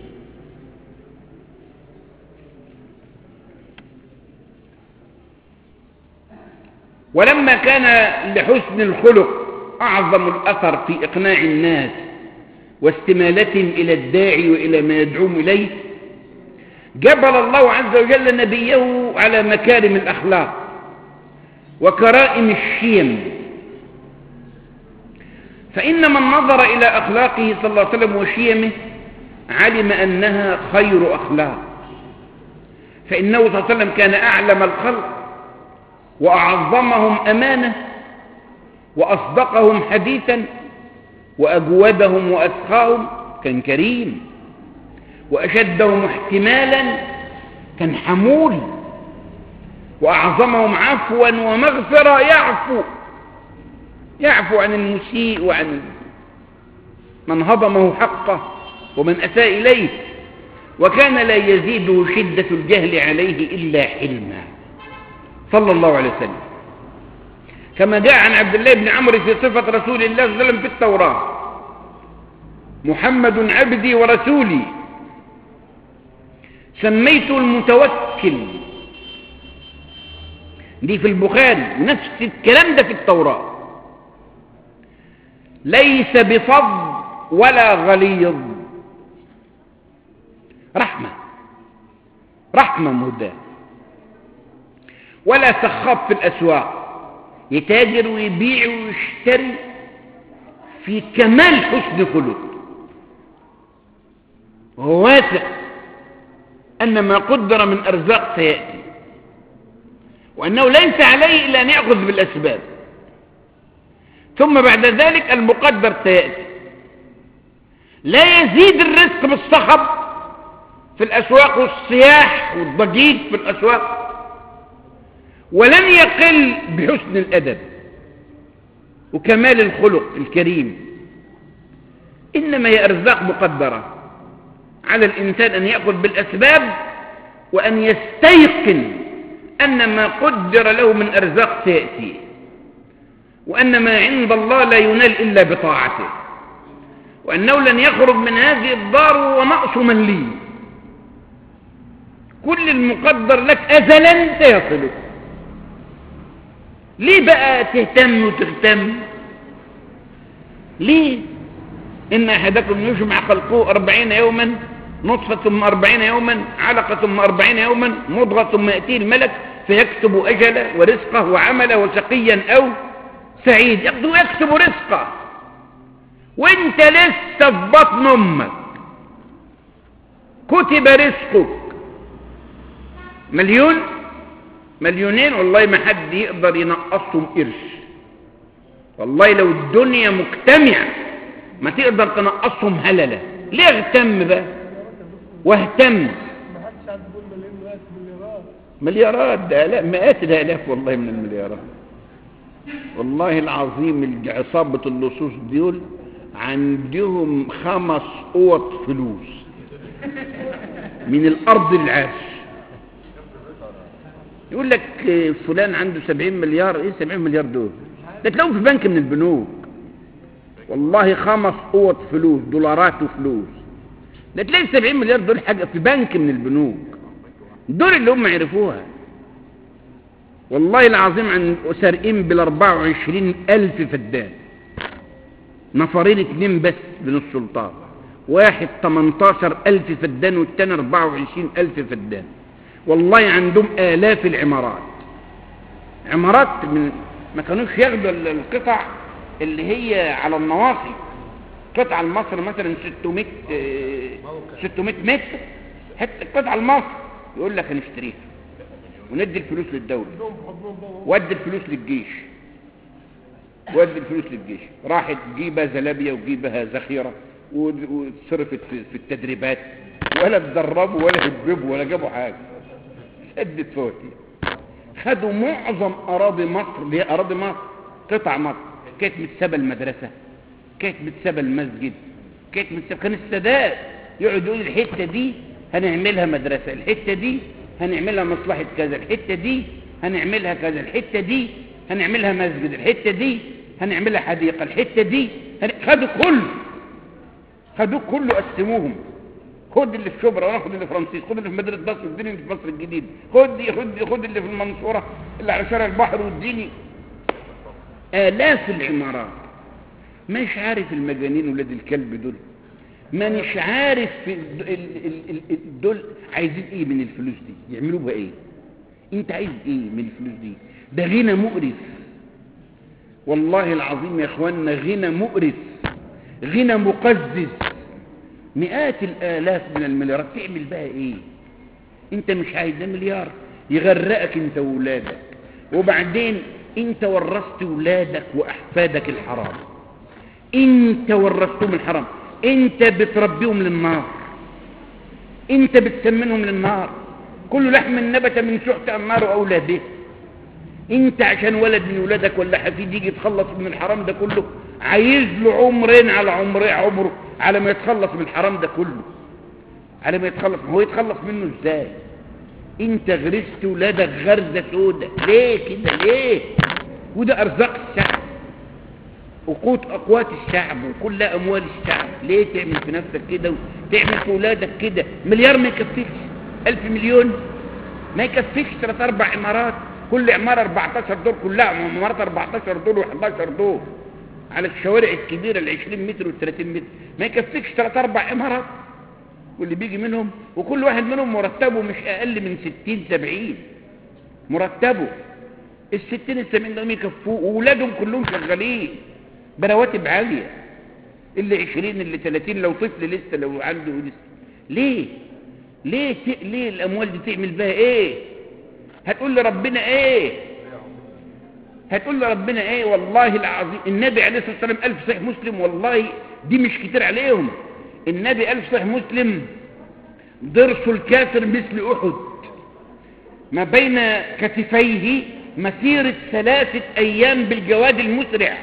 ولما كان لحسن الخلق أعظم الأثر في إقناع الناس واستمالتهم إلى الداعي وإلى ما يدعوهم إليه، جبل الله عز وجل نبيه على مكارم الأخلاق وكرائم الشيم. فإن من نظر إلى أخلاقه صلى الله عليه وسلم وشيمه علم أنها خير أخلاق، فإنه صلى الله عليه وسلم كان أعلم الخلق وأعظمهم أمانة وأصدقهم حديثا وأجودهم وأسخاهم، كان كريم، وأشدهم احتمالا كان حمول، وأعظمهم عفوا ومغفرة يعفو يعفو عن المسيء وعن من هضمه حقه ومن أساء إليه، وكان لا يزيده شدة الجهل عليه إلا حلما صلى الله عليه وسلم، كما جاء عن عبد الله بن عمرو في صفة رسول الله صلى الله عليه وسلم في التوراة: محمد عبدي ورسولي سميته المتوكل. دي في البخاري، نفس الكلام ده في التوراة. ليس بفظ ولا غليظ، رحمة رحمة مهداة، ولا سخاب في الأسواق، يتاجر ويبيع ويشتري في كمال حسن خلق، وهو واثق أن ما قدر من أرزاق سيأتي، وأنه ليس عليه إلا أن يأخذ بالأسباب، ثم بعد ذلك المقدر سيأتي. لا يزيد الرزق بالصخب في الأسواق والصياح والضجيج في الأسواق، ولن يقل بحسن الأدب وكمال الخلق الكريم. إنما هي أرزاق مقدرة، على الإنسان أن يأخذ بالأسباب وأن يستيقن أن ما قدر له من أرزاق سيأتي، وأن ما عند الله لا ينال إلا بطاعته. وأنه لن يخرج من هذه الدار ونقص من لي. كل المقدر لك أزلا سيصلك. ليه بقى تهتم وتهتم؟ ليه؟ إن أحدكم يجمع خلقه أربعين يوما نطفة ثم أربعين يوما علقة ثم أربعين يوما مضغة ثم يأتيه الملك فيكتب أجله ورزقه وعمله وشقيا أو سعيد. يكتب رزقه وانت لسه في بطن أمك كتب رزقك. مليون مليونين والله ما حد يقدر ينقصهم قرش. والله لو الدنيا مجتمعة ما تقدر تنقصهم هللة. ليه اهتم بقى واهتم؟ ما حدش عاد يقول مليون مليارات مليارات ده لا مئات الالاف والله من المليارات. والله العظيم عصابة اللصوص دول عندهم خمس اوض فلوس من الارض العاش. يقول لك فلان عنده سبعين مليار. ايه سبعين مليار دول؟ ده تلاقوه في بنك من البنوك. والله خمس اوض فلوس دولارات وفلوس. ده تلاقي سبعين مليار دول حاجة في بنك من البنوك. دول اللي هم عرفوها. والله العظيم عن سارقين بالاربعة وعشرين الف فدان. نفرين اتنين بس من السلطان. واحد تمنتاشر الف فدان والتاني اربعة وعشرين الف فدان. والله عندهم آلاف العمارات. عمارات من ما كانوش ياخدوا القطع اللي هي على النواصي. قطعة المصر مثلا ستمائة ستمائة متر. حتى القطعة المصر يقول لك هنشتريها وندي الفلوس للدولة وادي الفلوس للجيش وادي الفلوس للجيش. راحت جيبها زلابية وجيبها ذخيرة وصرفت في التدريبات ولا تدربوا ولا هببوا ولا جابوا حاجة. سدت فوتي. خدوا معظم أراضي مصر اللي هي أراضي مصر. قطع مصر كانت متسابة المدرسة كانت متسابة المسجد كانت متسابة. كان السادات يقعد يقول الحتة دي هنعملها مدرسة الحتة دي هنعملها مصلحة كذا الحتة دي هنعملها كذا الحتة دي هنعملها مسجد الحتة دي هنعملها حديقة الحتة دي هن... خدوا كله خدوا كله قسموهم. خد اللي في شبرا وناخد اللي في رمسيس. خد اللي في مدينة نصر واديني اللي في مصر الجديد. خد خد خد اللي في المنصورة اللي على شارع البحر واديني. آلاف العمارات. مش عارف المجانين ولاد الكلب دول ما مش عارف دول عايزين ايه من الفلوس دي؟ يعملوا بها ايه؟ انت عايز ايه من الفلوس دي؟ ده غنى مقرف. والله العظيم يا اخوانا غنى مقرف غنى مقزز. مئات الالاف من المليارات تعمل بها ايه؟ انت مش عايز. ده مليار يغرقك انت وولادك وبعدين انت ورثت ولادك واحفادك الحرام. انت ورثتهم الحرام. انت بتربيهم للنار. انت بتسمنهم للنار. كل لحم نبت من سحت النار اولى به. انت عشان ولد من ولادك ولا حفيد يجي يتخلص من الحرام ده كله عايز له عمرين على عمر عمره على ما يتخلص من الحرام ده كله. على ما يتخلص. هو يتخلص منه ازاي؟ انت غرست ولادك غرزة سودة. ليه كده ليه؟ وده ارزاق الشعب وقوت اقوات الشعب وكلها اموال الشعب. ليه تعمل في نفسك كده وتعمل في ولادك كده؟ مليار ما يكفيكش. الف مليون ما يكفيكش. ثلاث اربع عمارات كل عمارة اربعتاشر دور. كلها عمارات اربعتاشر دور وحداشر دور على الشوارع الكبيرة العشرين متر والثلاثين متر. ما يكفيكش ثلاث اربع عمارات واللي بيجي منهم وكل واحد منهم مرتبه مش اقل من ستين سبعين. مرتبه الستين السبعين ده يكفوه وولادهم كلهم شغالين برواتب عالية. اللي عشرين اللي ثلاثين لو طفل لسه لو عنده لسه. ليه ليه ت... ليه الاموال دي تعمل بها ايه؟ هتقول لي ربنا ايه؟ هتقول لي ربنا ايه؟ والله العظيم النبي عليه الصلاة والسلام قال في صحيح مسلم. والله دي مش كتير عليهم. النبي قال في صحيح مسلم ضرس الكافر مثل احد ما بين كتفيه مسيرة ثلاثة ايام بالجواد المسرع.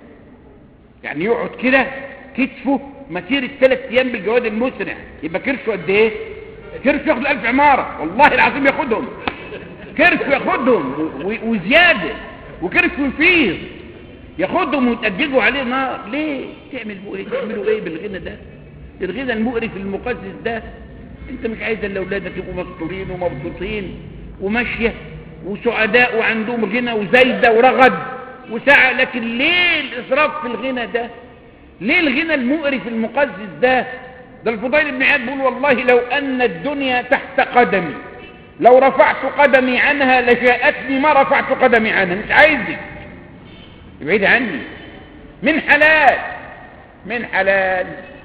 يعني يقعد كده كتفه مسيرة ثلاث ايام بالجواد المسرع. يبقى كرشه قد ايه؟ كرشه ياخد الف عمارة. والله العظيم ياخدهم. كرشه ياخدهم وزيادة وكرشه يفيض. ياخدهم ويتأججوا عليه نار. ليه؟ تعملوا ايه؟ تعملوا ايه بالغنى ده؟ الغنى المقرف المقزز ده. انت مش عايز الا اولادك يبقوا مستورين ومبسوطين وماشيه وسعداء وعندهم غنى وزايده ورغد وسعه، لكن ليه الاسراف في الغنى ده؟ ليه الغنى المقرف المقزز ده؟ ده الفضيل بن عياض بيقول والله لو ان الدنيا تحت قدمي لو رفعت قدمي عنها لجاءتني ما رفعت قدمي عنها. مش عايزك، ابعد عني. من حلال من حلال.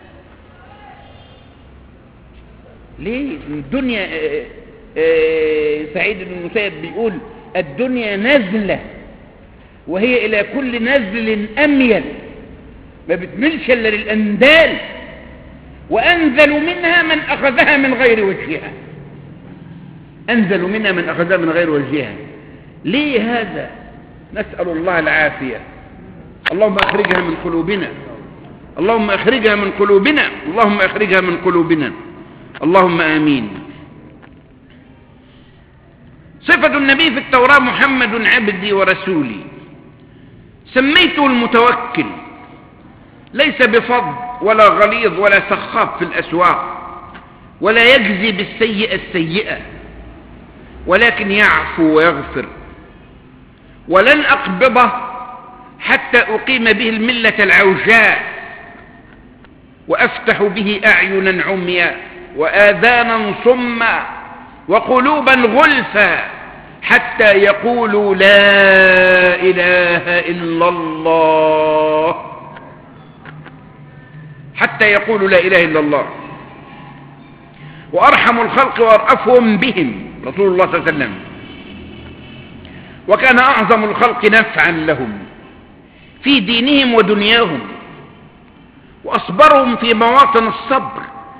ليه الدنيا؟ آآ آآ سعيد بن المسيب بيقول الدنيا نزلة وهي إلى كل نزل أميل، ما بتملش إلا للأندال، وأنزل منها من أخذها من غير وجهها. أنزل منها من أخذها من غير وجهها. ليه هذا؟ نسأل الله العافية. اللهم أخرجها من قلوبنا، اللهم أخرجها من قلوبنا، اللهم أخرجها من قلوبنا، اللهم آمين. صفة النبي في التوراة محمد عبدي ورسولي، سميته المتوكل، ليس بفظ ولا غليظ ولا سخاب في الأسواق، ولا يجزي بالسيئة السيئة، ولكن يعفو ويغفر. ولن أقبضه حتى أقيم به الملة العوجاء، وأفتح به أعينا عميا وآذانا صما وقلوبا غلفا، حتى يقولوا لا إله إلا الله، حتى يقولوا لا إله إلا الله. وأرحم الخلق وأرأفهم بهم رسول الله صلى الله عليه وسلم، وكان أعظم الخلق نفعا لهم في دينهم ودنياهم، وأصبرهم في مواطن الصبر.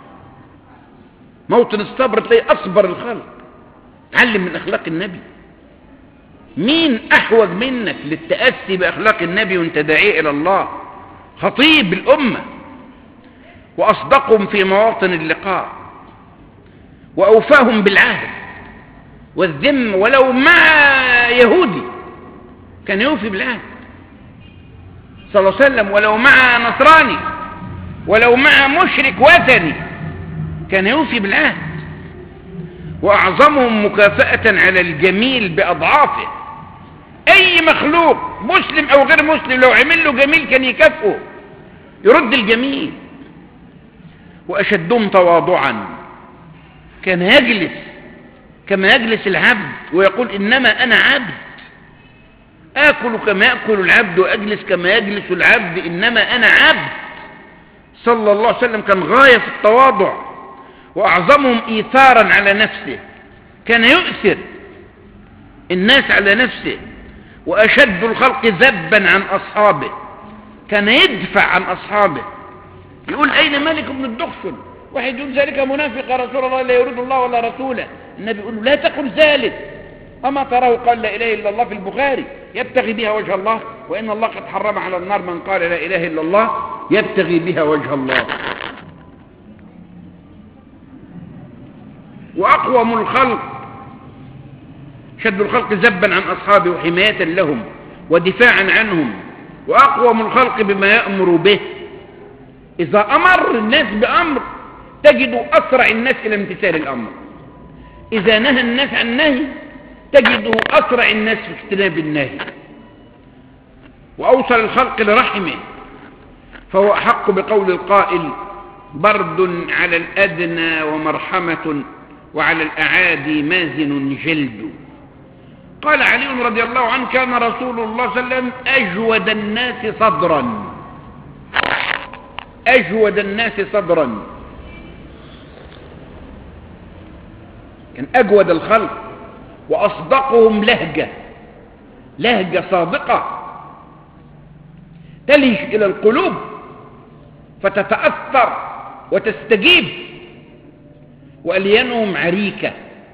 موطن الصبر تلاقي أصبر الخلق. تعلم من أخلاق النبي. مين أحوج منك للتأسي بأخلاق النبي وانت داعي إلى الله؟ خطيب الأمة. وأصدقهم في مواطن اللقاء، وأوفاهم بالعهد والذم، ولو مع يهودي كان يوفي بالعهد صلى الله عليه وسلم، ولو مع نصراني، ولو مع مشرك وثني كان يوفي بالعهد. وأعظمهم مكافأة على الجميل بأضعافه. أي مخلوق مسلم أو غير مسلم لو عمل له جميل كان يكافئه، يرد الجميل. وأشدهم تواضعا، كان يجلس كما يجلس العبد ويقول إنما أنا عبد، آكل كما يأكل العبد وأجلس كما يجلس العبد، إنما أنا عبد. صلى الله عليه وسلم كان غاية في التواضع. وأعظمهم إيثارا على نفسه، كان يؤثر الناس على نفسه. وأشد الخلق ذبا عن أصحابه، كان يدفع عن أصحابه. يقول أين مالك بن الدخشل؟ واحد يقول ذلك منافق يا رسول الله، لا يريد الله ولا رسوله. النبي يقول له لا تقل ذلك، أما تراه قال لا إله إلا الله في البخاري يبتغي بها وجه الله، وإن الله قد حرم على النار من قال لا إله إلا الله يبتغي بها وجه الله. وأقوم الخلق، شد الخلق ذبا عن أصحابه وحماية لهم ودفاعا عنهم. وأقوم الخلق بما يأمر به، إذا أمر الناس بأمر تجد أسرع الناس إلى امتثال الأمر، إذا نهى الناس عن نهي تجده أسرع الناس في اجتناب النهي. وأوصل الخلق لرحمه، فهو أحق بقول القائل برد على الأدنى ومرحمة، وعلى الأعادي مازن جلد. قال علي رضي الله عنه كان رسول الله صلى الله عليه وسلم أجود الناس صدرا، أجود الناس صدرا، كان أجود الخلق. وأصدقهم لهجة، لهجة صادقة تلج إلى القلوب فتتأثر وتستجيب. وأليانهم عريكة،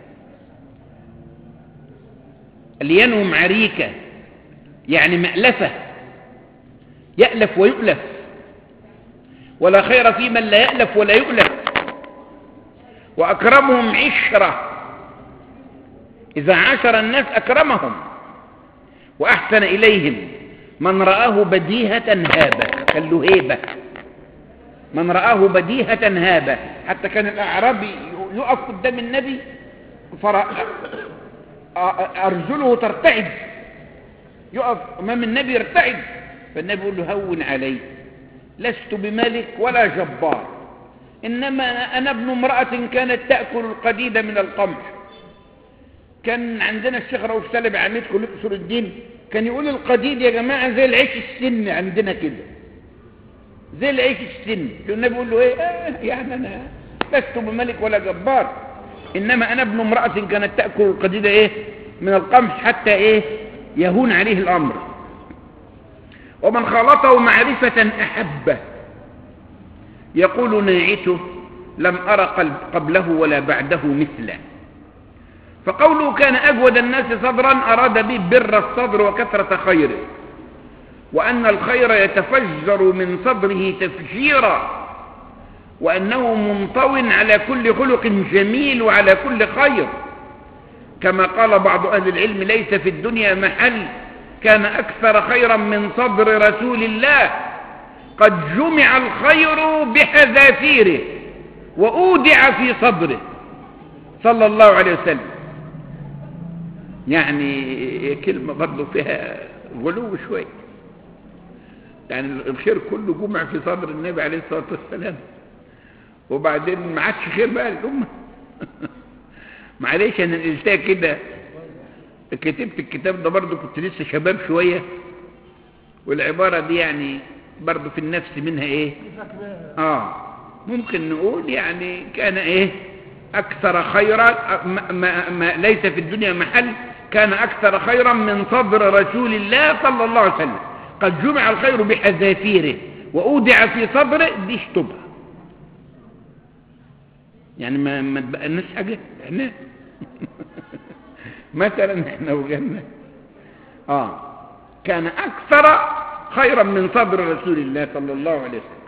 أليانهم عريكة يعني مألفة، يألف ويؤلف، ولا خير في من لا يألف ولا يؤلف. وأكرمهم عشرة، إذا عاشر الناس أكرمهم وأحسن إليهم. من رآه بديهة هابة، كان له هيبة. من رآه بديهة هابة، حتى كان الأعرابي يقف قدام النبي أرجله ترتعد، يقف أمام النبي يرتعد، فالنبي يقول له هون علي، لست بملك ولا جبار، إنما أنا ابن امرأة كانت تأكل القديد من القمح. كان عندنا الشيخ رؤوف سالم عميد كلية أصول الدين كان يقول القديد يا جماعة زي العيش السن عندنا كده، زي العيش السن. النبي يقول له ايه؟ آه يعني انا لست بملك ولا جبار، انما انا ابن امرأة كانت تأكل القديد ايه من القمح حتى ايه يهون عليه الامر. ومن خالطه معرفة احبه، يقول ناعته لم ارى قبله ولا بعده مثله. فقوله كان اجود الناس صدرا اراد به بر الصدر وكثرة خيره، وأن الخير يتفجر من صدره تفجيرا، وأنه منطو على كل خلق جميل وعلى كل خير، كما قال بعض أهل العلم ليس في الدنيا محل كان أكثر خيرا من صدر رسول الله، قد جمع الخير بحذافيره وأودع في صدره صلى الله عليه وسلم. يعني كلمة برضو فيها غلو شوي، يعني الخير كله جمع في صدر النبي عليه الصلاة والسلام، وبعدين ما عادش خير بقى للأمة. معلش أنا نقلتها كده، كتبت الكتاب ده برضو كنت لسه شباب شوية، والعبارة دي يعني برضو في النفس منها إيه آه ممكن نقول يعني كان إيه أكثر خيرا ما, ما, ما ليس في الدنيا محل كان أكثر خيرا من صدر رسول الله صلى الله عليه وسلم، قد جمع الخير بحذافيره وأودع في صدره. دي اشتبه يعني ما ما تبقى حاجة احنا مثلا احنا وجدنا اه كان أكثر خيرا من صدر رسول الله صلى الله عليه وسلم.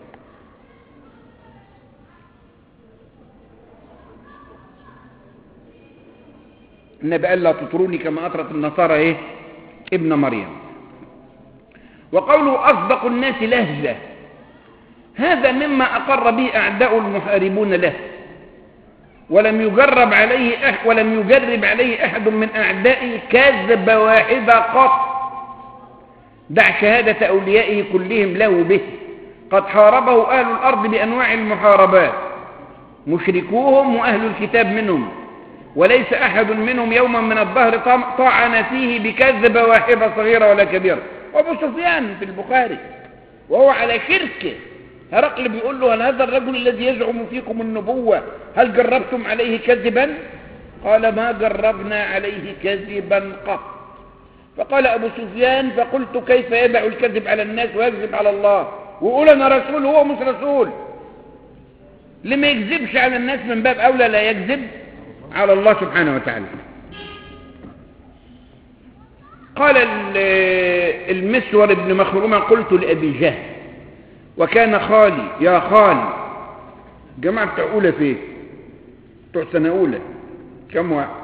النبي قال لا تطروني كما أطرت النصارى ايه ابن مريم. وقوله أصدق الناس لهجة، هذا مما أقر به أعداء المحاربون له، ولم يجرب عليه أح ولم يجرب عليه أحد من أعدائه كذب واحدة قط، دع شهادة أوليائه كلهم له به، قد حاربه أهل الأرض بأنواع المحاربات، مشركوهم وأهل الكتاب منهم، وليس أحد منهم يوما من الظهر طعن فيه بكذب واحدة صغيرة ولا كبيرة. وابو سفيان في البخاري وهو على شركه، هرقل بيقول له هل هذا الرجل الذي يزعم فيكم النبوة هل جربتم عليه كذبا؟ قال ما جربنا عليه كذبا قط. فقال أبو سفيان فقلت كيف يدع الكذب على الناس ويكذب على الله ويقول أنا رسول هو مش رسول؟ لما يكذبش على الناس من باب أولى لا يكذب على الله سبحانه وتعالى. قال المسور بن مخرومة قلت لأبي جهل وكان خالي يا خالي، جماعة بتوع أولى فيه بتوع سنة أولى كم واحد؟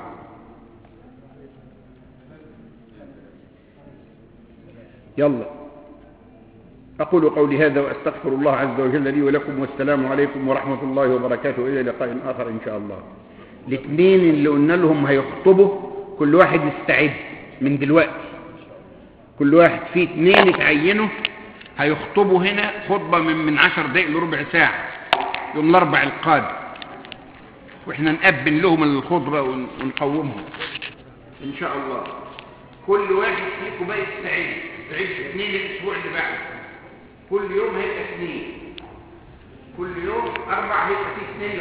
يلا أقول قولي هذا وأستغفر الله عز وجل لي ولكم، والسلام عليكم ورحمة الله وبركاته، إلى لقاء آخر إن شاء الله. الاثنين اللي قلنا لهم هيخطبوا كل واحد يستعد من دلوقتي، كل واحد فيه اثنين اتعينوا هيخطبوا هنا خطبة من من عشر دقائق لربع ساعة يوم الأربع القادم، واحنا نقبل لهم الخطبة ونقومهم إن شاء الله. كل واحد فيكم بقى يستعد، يستعد اثنين الأسبوع اللي بعده، كل يوم هيبقى اثنين، كل يوم أربع هيبقى فيه اثنين.